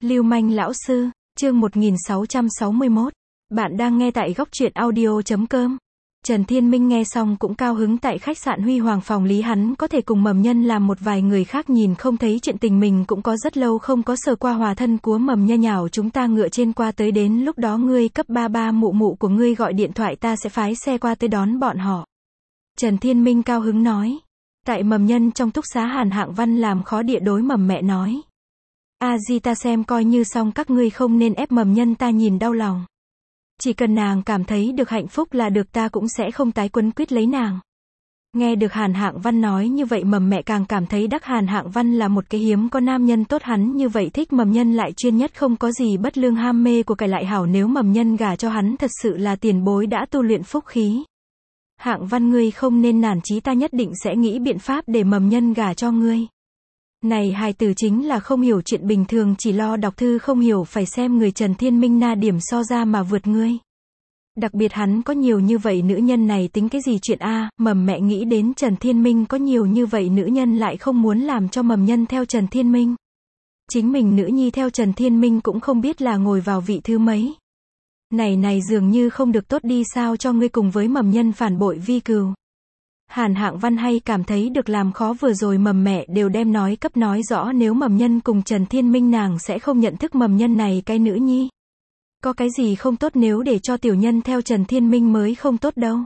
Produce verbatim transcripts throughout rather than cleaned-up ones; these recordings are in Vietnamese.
Lưu manh lão sư, chương một nghìn sáu trăm sáu mươi mốt. Bạn đang nghe tại góc truyện audio chấm com. Trần Thiên Minh nghe xong cũng cao hứng. Tại khách sạn Huy Hoàng phòng lý hắn có thể cùng Mầm Nhân làm một vài người khác nhìn không thấy chuyện tình mình cũng có rất lâu không có sờ qua hòa thân của Mầm Nha nhào chúng ta ngựa trên qua tới, đến lúc đó ngươi cấp ba ba mụ mụ của ngươi gọi điện thoại, ta sẽ phái xe qua tới đón bọn họ. Trần Thiên Minh cao hứng nói. Tại Mầm Nhân trong túc xá, Hàn Hạng Văn làm khó địa đối Mầm mẹ nói. A Di, ta xem coi như xong, các ngươi không nên ép Mầm Nhân, ta nhìn đau lòng. Chỉ cần nàng cảm thấy được hạnh phúc là được, ta cũng sẽ không tái quấn quýt lấy nàng. Nghe được Hàn Hạng Văn nói như vậy, Mầm mẹ càng cảm thấy đắc Hàn Hạng Văn là một cái hiếm có nam nhân tốt, hắn như vậy thích Mầm Nhân lại chuyên nhất, không có gì bất lương, ham mê của cải lại hảo, nếu Mầm Nhân gả cho hắn thật sự là tiền bối đã tu luyện phúc khí. Hạng Văn, ngươi không nên nản chí, ta nhất định sẽ nghĩ biện pháp để Mầm Nhân gả cho ngươi. Này hài tử chính là không hiểu chuyện, bình thường chỉ lo đọc thư không hiểu phải xem người. Trần Thiên Minh na điểm so ra mà vượt ngươi. Đặc biệt hắn có nhiều như vậy nữ nhân này tính cái gì chuyện a? Mầm mẹ nghĩ đến Trần Thiên Minh có nhiều như vậy nữ nhân lại không muốn làm cho Mầm Nhân theo Trần Thiên Minh. Chính mình nữ nhi theo Trần Thiên Minh cũng không biết là ngồi vào vị thứ mấy. Này này dường như không được tốt đi, sao cho ngươi cùng với Mầm Nhân phản bội vi cừu. Hàn Hạng Văn hay cảm thấy được làm khó, vừa rồi Mầm mẹ đều đem nói cấp nói rõ, nếu Mầm Nhân cùng Trần Thiên Minh nàng sẽ không nhận thức Mầm Nhân này cái nữ nhi. Có cái gì không tốt, nếu để cho tiểu nhân theo Trần Thiên Minh mới không tốt đâu.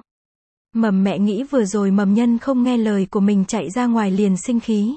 Mầm mẹ nghĩ vừa rồi Mầm Nhân không nghe lời của mình chạy ra ngoài liền sinh khí.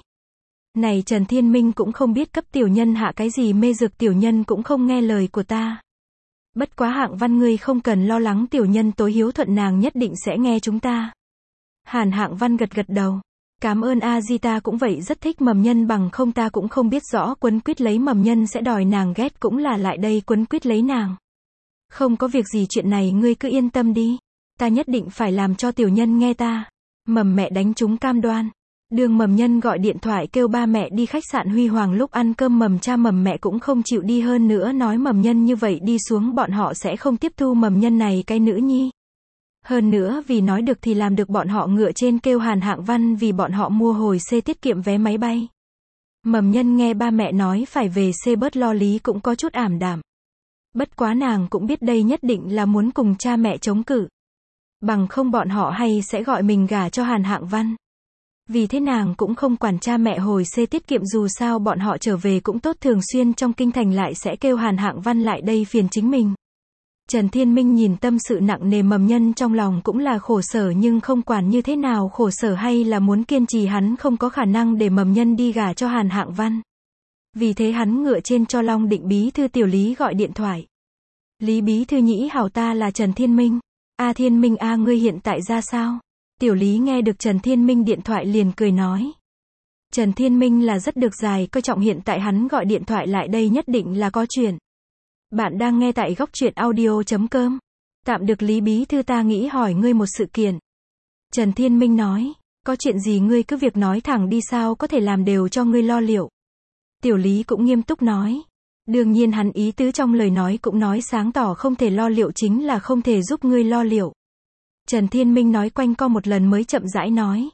Này Trần Thiên Minh cũng không biết cấp tiểu nhân hạ cái gì mê dược, tiểu nhân cũng không nghe lời của ta. Bất quá Hạng Văn, ngươi không cần lo lắng, tiểu nhân tối hiếu thuận, nàng nhất định sẽ nghe chúng ta. Hàn Hạng Văn gật gật đầu. Cảm ơn A Di, ta cũng vậy rất thích Mầm Nhân, bằng không ta cũng không biết rõ quấn quýt lấy Mầm Nhân sẽ đòi nàng ghét, cũng là lại đây quấn quýt lấy nàng. Không có việc gì, chuyện này ngươi cứ yên tâm đi. Ta nhất định phải làm cho tiểu nhân nghe ta. Mầm mẹ đánh trúng cam đoan. Đường Mầm Nhân gọi điện thoại kêu ba mẹ đi khách sạn Huy Hoàng, lúc ăn cơm Mầm cha Mầm mẹ cũng không chịu đi, hơn nữa nói Mầm Nhân như vậy đi xuống bọn họ sẽ không tiếp thu Mầm Nhân này cái nữ nhi. Hơn nữa vì nói được thì làm được, bọn họ ngựa trên kêu Hàn Hạng Văn vì bọn họ mua hồi xê tiết kiệm vé máy bay. Mầm Nhân nghe ba mẹ nói phải về xê bớt lo lý cũng có chút ảm đạm. Bất quá nàng cũng biết đây nhất định là muốn cùng cha mẹ chống cự. Bằng không bọn họ hay sẽ gọi mình gả cho Hàn Hạng Văn. Vì thế nàng cũng không quản cha mẹ hồi xê tiết kiệm, dù sao bọn họ trở về cũng tốt, thường xuyên trong kinh thành lại sẽ kêu Hàn Hạng Văn lại đây phiền chính mình. Trần Thiên Minh nhìn tâm sự nặng nề Mầm Nhân, trong lòng cũng là khổ sở, nhưng không quản như thế nào khổ sở hay là muốn kiên trì, hắn không có khả năng để Mầm Nhân đi gả cho Hàn Hạng Văn. Vì thế hắn ngựa trên cho Long Định bí thư Tiểu Lý gọi điện thoại. Lý bí thư nhĩ hảo, ta là Trần Thiên Minh. A Thiên Minh a, ngươi hiện tại ra sao? Tiểu Lý nghe được Trần Thiên Minh điện thoại liền cười nói. Trần Thiên Minh là rất được dài coi trọng, hiện tại hắn gọi điện thoại lại đây nhất định là có chuyện. Bạn đang nghe tại góc truyện audio chấm com. Tạm được Lý bí thư, ta nghĩ hỏi ngươi một sự kiện. Trần Thiên Minh nói. Có chuyện gì ngươi cứ việc nói thẳng đi, sao có thể làm đều cho ngươi lo liệu. Tiểu Lý cũng nghiêm túc nói. Đương nhiên hắn ý tứ trong lời nói cũng nói sáng tỏ, không thể lo liệu chính là không thể giúp ngươi lo liệu. Trần Thiên Minh nói quanh co một lần mới chậm rãi nói.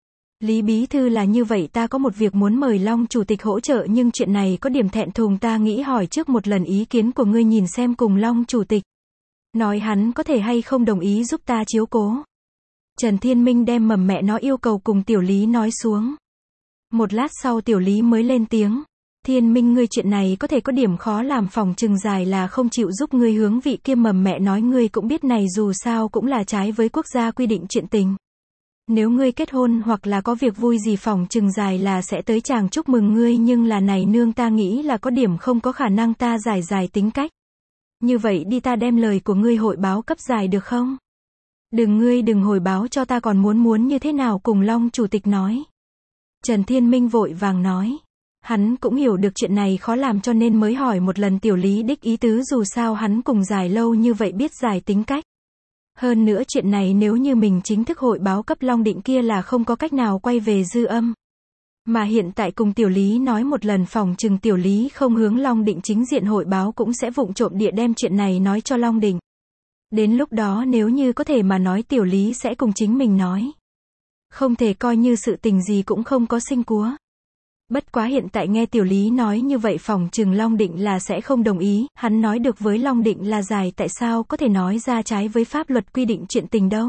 Lý bí thư là như vậy, ta có một việc muốn mời Long chủ tịch hỗ trợ, nhưng chuyện này có điểm thẹn thùng, ta nghĩ hỏi trước một lần ý kiến của ngươi, nhìn xem cùng Long chủ tịch nói hắn có thể hay không đồng ý giúp ta chiếu cố. Trần Thiên Minh đem Mầm mẹ nó yêu cầu cùng Tiểu Lý nói xuống. Một lát sau Tiểu Lý mới lên tiếng. Thiên Minh, ngươi chuyện này có thể có điểm khó làm, phòng chừng dài là không chịu giúp ngươi hướng vị kia. Mầm mẹ nói ngươi cũng biết này dù sao cũng là trái với quốc gia quy định chuyện tình. Nếu ngươi kết hôn hoặc là có việc vui gì, phòng chừng dài là sẽ tới chàng chúc mừng ngươi, nhưng là này nương ta nghĩ là có điểm không có khả năng, ta dài dài tính cách. Như vậy đi, ta đem lời của ngươi hội báo cấp dài được không? Đừng, ngươi đừng hồi báo cho ta, còn muốn muốn như thế nào cùng Long chủ tịch nói. Trần Thiên Minh vội vàng nói. Hắn cũng hiểu được chuyện này khó làm cho nên mới hỏi một lần Tiểu Lý đích ý tứ, dù sao hắn cùng dài lâu như vậy biết dài tính cách. Hơn nữa chuyện này nếu như mình chính thức hội báo cấp Long Định kia là không có cách nào quay về dư âm. Mà hiện tại cùng Tiểu Lý nói một lần, phòng chừng Tiểu Lý không hướng Long Định chính diện hội báo cũng sẽ vụng trộm địa đem chuyện này nói cho Long Định. Đến lúc đó nếu như có thể mà nói, Tiểu Lý sẽ cùng chính mình nói. Không thể coi như sự tình gì cũng không có sinh cúa. Bất quá hiện tại nghe Tiểu Lý nói như vậy phỏng chừng Long Định là sẽ không đồng ý, hắn nói được với Long Định là dài tại sao có thể nói ra trái với pháp luật quy định chuyện tình đâu.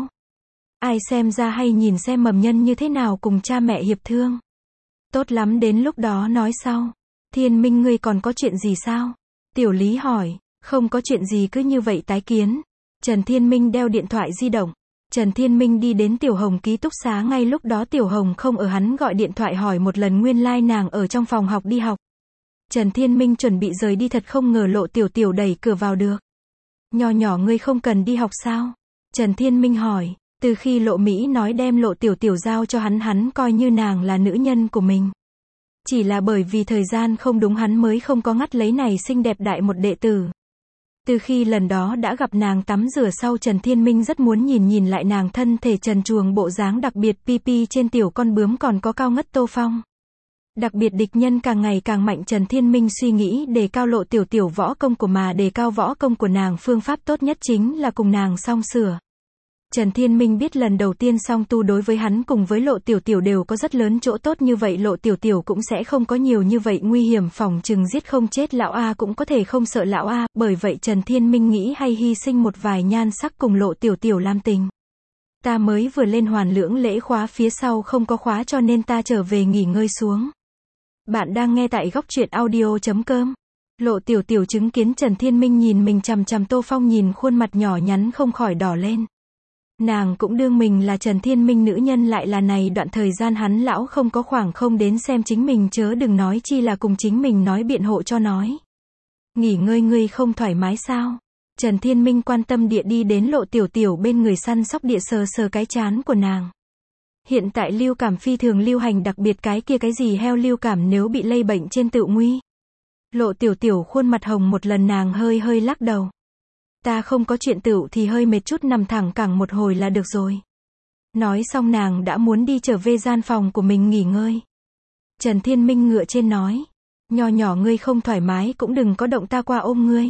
Ai xem ra hay nhìn xem mầm nhân như thế nào cùng cha mẹ hiệp thương. Tốt lắm đến lúc đó nói sau. Thiên Minh ngươi còn có chuyện gì sao? Tiểu Lý hỏi, không có chuyện gì cứ như vậy tái kiến. Trần Thiên Minh đeo điện thoại di động. Trần Thiên Minh đi đến Tiểu Hồng ký túc xá ngay lúc đó Tiểu Hồng không ở hắn gọi điện thoại hỏi một lần nguyên lai like nàng ở trong phòng học đi học. Trần Thiên Minh chuẩn bị rời đi thật không ngờ Lộ Tiểu Tiểu đẩy cửa vào được. Nhỏ nhỏ ngươi không cần đi học sao? Trần Thiên Minh hỏi, từ khi Lộ Mỹ nói đem Lộ Tiểu Tiểu giao cho hắn hắn coi như nàng là nữ nhân của mình. Chỉ là bởi vì thời gian không đúng hắn mới không có ngắt lấy này xinh đẹp đại một đệ tử. Từ khi lần đó đã gặp nàng tắm rửa sau Trần Thiên Minh rất muốn nhìn nhìn lại nàng thân thể trần truồng bộ dáng đặc biệt pi trên tiểu con bướm còn có cao ngất Tô Phong. Đặc biệt địch nhân càng ngày càng mạnh Trần Thiên Minh suy nghĩ đề cao Lộ Tiểu Tiểu võ công của mà đề cao võ công của nàng phương pháp tốt nhất chính là cùng nàng song sửa. Trần Thiên Minh biết lần đầu tiên song tu đối với hắn cùng với Lộ Tiểu Tiểu đều có rất lớn chỗ tốt như vậy Lộ Tiểu Tiểu cũng sẽ không có nhiều như vậy nguy hiểm phòng chừng giết không chết lão A cũng có thể không sợ lão A, bởi vậy Trần Thiên Minh nghĩ hay hy sinh một vài nhan sắc cùng Lộ Tiểu Tiểu làm tình. Ta mới vừa lên hoàn lưỡng lễ khóa phía sau không có khóa cho nên ta trở về nghỉ ngơi xuống. Bạn đang nghe tại góc truyện audio chấm com. Lộ Tiểu Tiểu chứng kiến Trần Thiên Minh nhìn mình chằm chằm Tô Phong nhìn khuôn mặt nhỏ nhắn không khỏi đỏ lên. Nàng cũng đương mình là Trần Thiên Minh nữ nhân lại là này đoạn thời gian hắn lão không có khoảng không đến xem chính mình chớ đừng nói chi là cùng chính mình nói biện hộ cho nói. Nghỉ ngơi ngươi không thoải mái sao? Trần Thiên Minh quan tâm địa đi đến Lộ Tiểu Tiểu bên người săn sóc địa sờ sờ cái chán của nàng. Hiện tại lưu cảm phi thường lưu hành đặc biệt cái kia cái gì heo lưu cảm nếu bị lây bệnh trên tự nguy. Lộ Tiểu Tiểu khuôn mặt hồng một lần nàng hơi hơi lắc đầu. Ta không có chuyện tựu thì hơi mệt chút nằm thẳng cẳng một hồi là được rồi. Nói xong nàng đã muốn đi trở về gian phòng của mình nghỉ ngơi. Trần Thiên Minh ngựa trên nói. Nhỏ nhỏ ngươi không thoải mái cũng đừng có động ta qua ôm ngươi.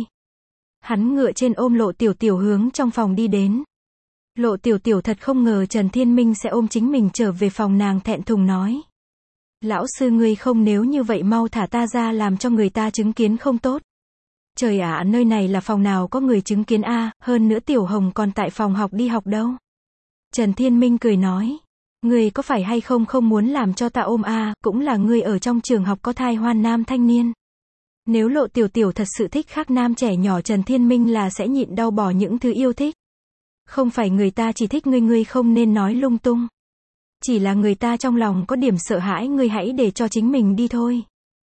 Hắn ngựa trên ôm Lộ Tiểu Tiểu hướng trong phòng đi đến. Lộ Tiểu Tiểu thật không ngờ Trần Thiên Minh sẽ ôm chính mình trở về phòng nàng thẹn thùng nói. Lão sư ngươi không nếu như vậy mau thả ta ra làm cho người ta chứng kiến không tốt. Trời ạ, nơi này là phòng nào có người chứng kiến a, hơn nữa Tiểu Hồng còn tại phòng học đi học đâu. Trần Thiên Minh cười nói, ngươi có phải hay không không muốn làm cho ta ôm a, cũng là ngươi ở trong trường học có thai hoan nam thanh niên. Nếu Lộ Tiểu Tiểu thật sự thích khác nam trẻ nhỏ Trần Thiên Minh là sẽ nhịn đau bỏ những thứ yêu thích. Không phải người ta chỉ thích ngươi ngươi không nên nói lung tung. Chỉ là người ta trong lòng có điểm sợ hãi ngươi hãy để cho chính mình đi thôi.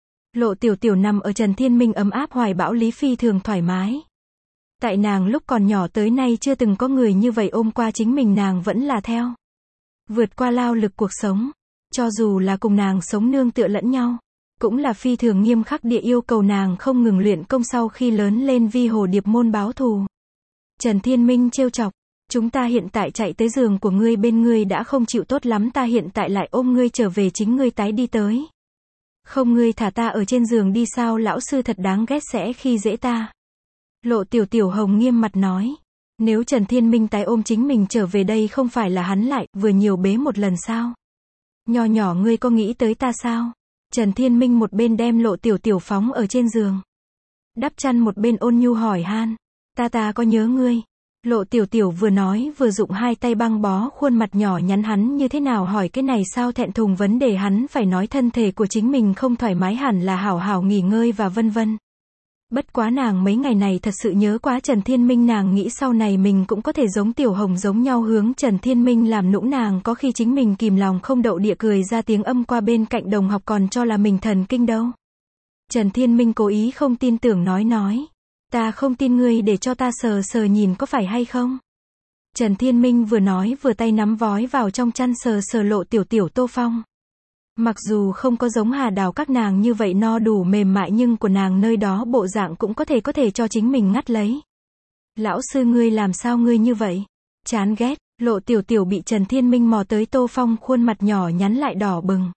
Lộ Tiểu Tiểu nằm ở Trần Thiên Minh ấm áp hoài bão lý phi thường thoải mái. Tại nàng lúc còn nhỏ tới nay chưa từng có người như vậy ôm qua chính mình nàng vẫn là theo. Vượt qua lao lực cuộc sống. Cho dù là cùng nàng sống nương tựa lẫn nhau. Cũng là phi thường nghiêm khắc địa yêu cầu nàng không ngừng luyện công sau khi lớn lên vi hồ điệp môn báo thù. Trần Thiên Minh trêu chọc. Chúng ta hiện tại chạy tới giường của ngươi bên ngươi đã không chịu tốt lắm ta hiện tại lại ôm ngươi trở về chính ngươi tái đi tới. Không ngươi thả ta ở trên giường đi sao lão sư thật đáng ghét sẽ khi dễ ta. Lộ Tiểu Tiểu Hồng nghiêm mặt nói. Nếu Trần Thiên Minh tái ôm chính mình trở về đây không phải là hắn lại vừa nhiều bế một lần sao. Nhỏ nhỏ ngươi có nghĩ tới ta sao? Trần Thiên Minh một bên đem Lộ Tiểu Tiểu phóng ở trên giường. Đắp chăn một bên ôn nhu hỏi han. Ta ta có nhớ ngươi. Lộ Tiểu Tiểu vừa nói vừa dụng hai tay băng bó khuôn mặt nhỏ nhắn hắn như thế nào hỏi cái này sao thẹn thùng vấn đề hắn phải nói thân thể của chính mình không thoải mái hẳn là hảo hảo nghỉ ngơi và vân vân. Bất quá nàng mấy ngày này thật sự nhớ quá Trần Thiên Minh nàng nghĩ sau này mình cũng có thể giống Tiểu Hồng giống nhau hướng Trần Thiên Minh làm nũng nàng có khi chính mình kìm lòng không đậu địa cười ra tiếng âm qua bên cạnh đồng học còn cho là mình thần kinh đâu. Trần Thiên Minh cố ý không tin tưởng nói nói. Ta không tin ngươi để cho ta sờ sờ nhìn có phải hay không? Trần Thiên Minh vừa nói vừa tay nắm vói vào trong chăn sờ sờ Lộ Tiểu Tiểu Tô Phong. Mặc dù không có giống Hà Đào các nàng như vậy no đủ mềm mại nhưng của nàng nơi đó bộ dạng cũng có thể có thể cho chính mình ngắt lấy. Lão sư ngươi làm sao ngươi như vậy? Chán ghét, Lộ Tiểu Tiểu bị Trần Thiên Minh mò tới Tô Phong khuôn mặt nhỏ nhắn lại đỏ bừng.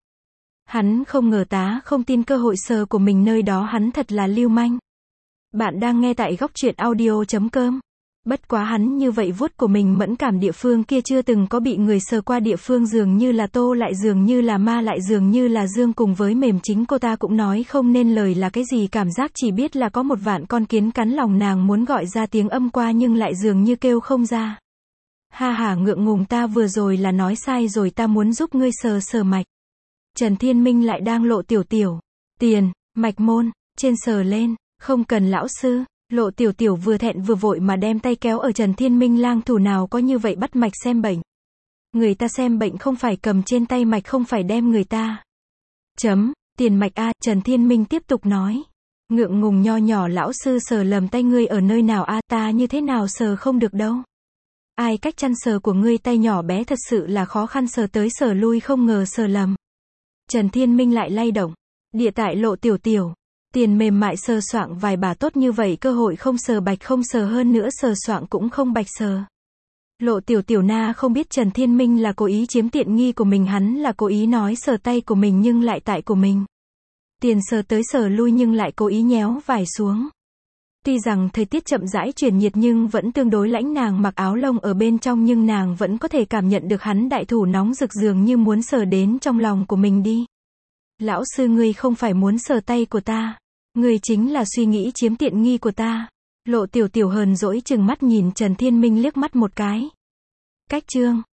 Hắn không ngờ tá không tin cơ hội sờ của mình nơi đó hắn thật là lưu manh. Bạn đang nghe tại góc truyện audio chấm com. Bất quá hắn như vậy vuốt của mình mẫn cảm địa phương kia chưa từng có bị người sờ qua địa phương dường như là tô lại dường như là ma lại dường như là dương cùng với mềm chính cô ta cũng nói không nên lời là cái gì cảm giác chỉ biết là có một vạn con kiến cắn lòng nàng muốn gọi ra tiếng âm qua nhưng lại dường như kêu không ra. Ha ha ngượng ngùng ta vừa rồi là nói sai rồi ta muốn giúp ngươi sờ sờ mạch. Trần Thiên Minh lại đang lộ tiểu tiểu. Tiền, mạch môn, trên sờ lên, không cần lão sư. Lộ tiểu tiểu vừa thẹn vừa vội mà đem tay kéo ở Trần Thiên Minh lang thủ nào có như vậy bắt mạch xem bệnh. Người ta xem bệnh không phải cầm trên tay mạch không phải đem người ta. Chấm, tiền mạch a, Trần Thiên Minh tiếp tục nói. Ngượng ngùng nho nhỏ lão sư sờ lầm tay ngươi ở nơi nào a ta như thế nào sờ không được đâu. Ai cách chăn sờ của ngươi tay nhỏ bé thật sự là khó khăn sờ tới sờ lui không ngờ sờ lầm. Trần Thiên Minh lại lay động. Địa tại lộ tiểu tiểu. Tiền mềm mại sờ soạng vài bà tốt như vậy cơ hội không sờ bạch không sờ hơn nữa sờ soạng cũng không bạch sờ. Lộ tiểu tiểu na không biết Trần Thiên Minh là cố ý chiếm tiện nghi của mình hắn là cố ý nói sờ tay của mình nhưng lại tại của mình. Tiền sờ tới sờ lui nhưng lại cố ý nhéo vải xuống. Tuy rằng thời tiết chậm rãi chuyển nhiệt nhưng vẫn tương đối lãnh nàng mặc áo lông ở bên trong nhưng nàng vẫn có thể cảm nhận được hắn đại thủ nóng rực dường như muốn sờ đến trong lòng của mình đi. Lão sư ngươi không phải muốn sờ tay của ta. Ngươi chính là suy nghĩ chiếm tiện nghi của ta. Lộ tiểu tiểu hờn dỗi chừng mắt nhìn Trần Thiên Minh liếc mắt một cái. Cách chương.